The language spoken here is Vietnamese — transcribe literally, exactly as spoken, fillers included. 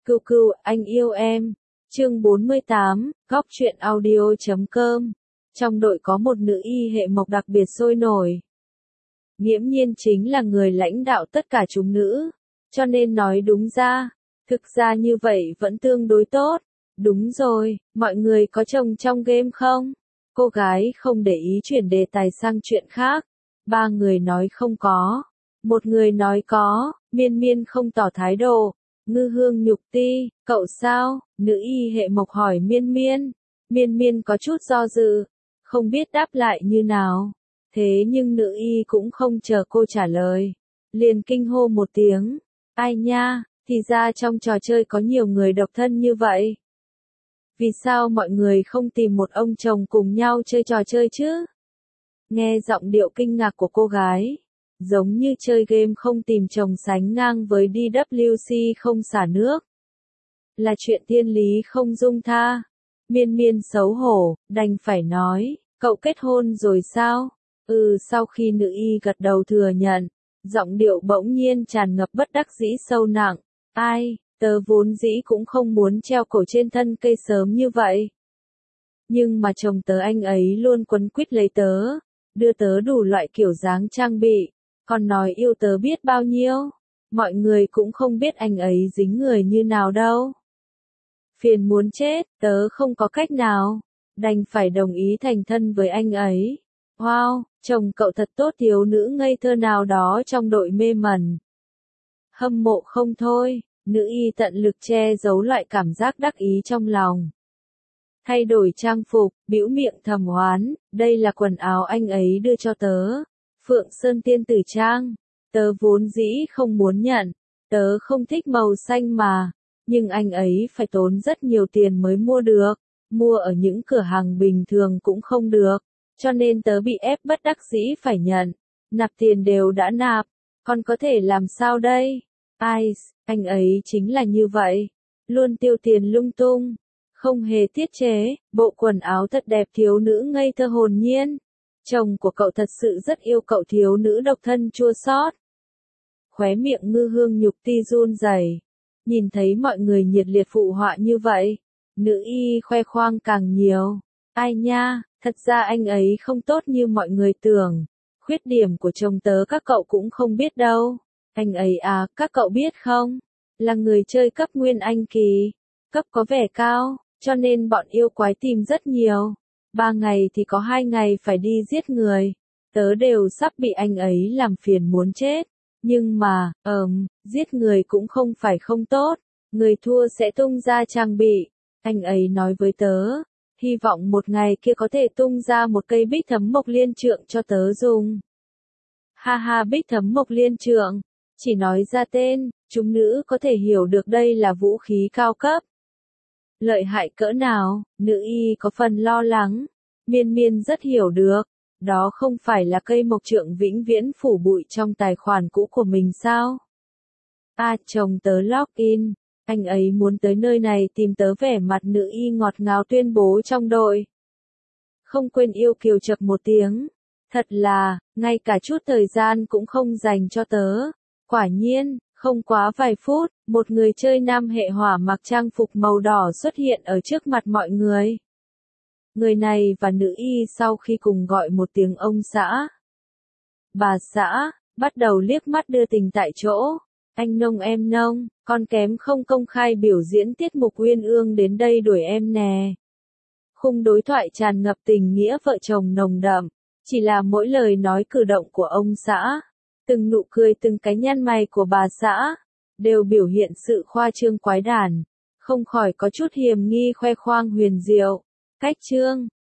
Cừu cừu, anh yêu em. Chương bốn mươi tám, góc truyện audio chấm com. Trong đội có một nữ y hệ mộc đặc biệt sôi nổi. Nghiễm nhiên chính là người lãnh đạo tất cả chúng nữ. Cho nên nói đúng ra, thực ra như vậy vẫn tương đối tốt. Đúng rồi, mọi người có chồng trong game không? Cô gái không để ý chuyển đề tài sang chuyện khác. Ba người nói không có. Một người nói có, Miên Miên không tỏ thái độ. Ngư Hương nhục ti, cậu sao? Nữ y hệ mộc hỏi Miên Miên. Miên Miên có chút do dự, không biết đáp lại như nào. Thế nhưng nữ y cũng không chờ cô trả lời. Liền kinh hô một tiếng. Ai nha, thì ra trong trò chơi có nhiều người độc thân như vậy. Vì sao mọi người không tìm một ông chồng cùng nhau chơi trò chơi chứ? Nghe giọng điệu kinh ngạc của cô gái. Giống như chơi game không tìm chồng sánh ngang với đê vê xê không xả nước. Là chuyện thiên lý không dung tha. Miên Miên xấu hổ, đành phải nói, cậu kết hôn rồi sao? Ừ, sau khi nữ y gật đầu thừa nhận, giọng điệu bỗng nhiên tràn ngập bất đắc dĩ sâu nặng. Ai, tớ vốn dĩ cũng không muốn treo cổ trên thân cây sớm như vậy. Nhưng mà chồng tớ anh ấy luôn quấn quýt lấy tớ, đưa tớ đủ loại kiểu dáng trang bị, còn nói yêu tớ biết bao nhiêu. Mọi người cũng không biết anh ấy dính người như nào đâu. Phiền muốn chết, tớ không có cách nào, đành phải đồng ý thành thân với anh ấy. Wow, chồng cậu thật tốt, thiếu nữ ngây thơ nào đó trong đội mê mẩn. Hâm mộ không thôi, nữ y tận lực che giấu loại cảm giác đắc ý trong lòng. Thay đổi trang phục, bĩu miệng thầm oán, đây là quần áo anh ấy đưa cho tớ. Phượng Sơn tiên tử trang, tớ vốn dĩ không muốn nhận, tớ không thích màu xanh mà, nhưng anh ấy phải tốn rất nhiều tiền mới mua được, mua ở những cửa hàng bình thường cũng không được, cho nên tớ bị ép bất đắc dĩ phải nhận, nạp tiền đều đã nạp, còn có thể làm sao đây? Ai, anh ấy chính là như vậy, luôn tiêu tiền lung tung, không hề tiết chế, bộ quần áo thật đẹp, thiếu nữ ngây thơ hồn nhiên. Chồng của cậu thật sự rất yêu cậu, thiếu nữ độc thân chua xót. Khóe miệng Ngư Hương nhục ti run rẩy. Nhìn thấy mọi người nhiệt liệt phụ họa như vậy, nữ y khoe khoang càng nhiều. Ai nha, thật ra anh ấy không tốt như mọi người tưởng. Khuyết điểm của chồng tớ các cậu cũng không biết đâu. Anh ấy à, các cậu biết không? Là người chơi cấp nguyên anh kỳ. Cấp có vẻ cao, cho nên bọn yêu quái tìm rất nhiều. Ba ngày thì có hai ngày phải đi giết người. Tớ đều sắp bị anh ấy làm phiền muốn chết. Nhưng mà, ờm, giết người cũng không phải không tốt. Người thua sẽ tung ra trang bị. Anh ấy nói với tớ, hy vọng một ngày kia có thể tung ra một cây bích thấm mộc liên trượng cho tớ dùng. Ha ha, bích thấm mộc liên trượng. Chỉ nói ra tên, chúng nữ có thể hiểu được đây là vũ khí cao cấp. Lợi hại cỡ nào, nữ y có phần lo lắng. Miên Miên rất hiểu được. Đó không phải là cây mộc trượng vĩnh viễn phủ bụi trong tài khoản cũ của mình sao? À, chồng tớ login. Anh ấy muốn tới nơi này tìm tớ, vẻ mặt nữ y ngọt ngào tuyên bố trong đội. Không quên yêu kiều chập một tiếng. Thật là, ngay cả chút thời gian cũng không dành cho tớ. Quả nhiên, không quá vài phút, một người chơi nam hệ hỏa mặc trang phục màu đỏ xuất hiện ở trước mặt mọi người. Người này và nữ y sau khi cùng gọi một tiếng ông xã, bà xã, bắt đầu liếc mắt đưa tình tại chỗ. Anh nông em nông, con kém không công khai biểu diễn tiết mục uyên ương đến đây đuổi em nè. Khung đối thoại tràn ngập tình nghĩa vợ chồng nồng đậm, chỉ là mỗi lời nói cử động của ông xã, từng nụ cười, từng cái nhăn mày của bà xã, đều biểu hiện sự khoa trương quái đản, không khỏi có chút hiềm nghi khoe khoang huyền diệu. Cách trương,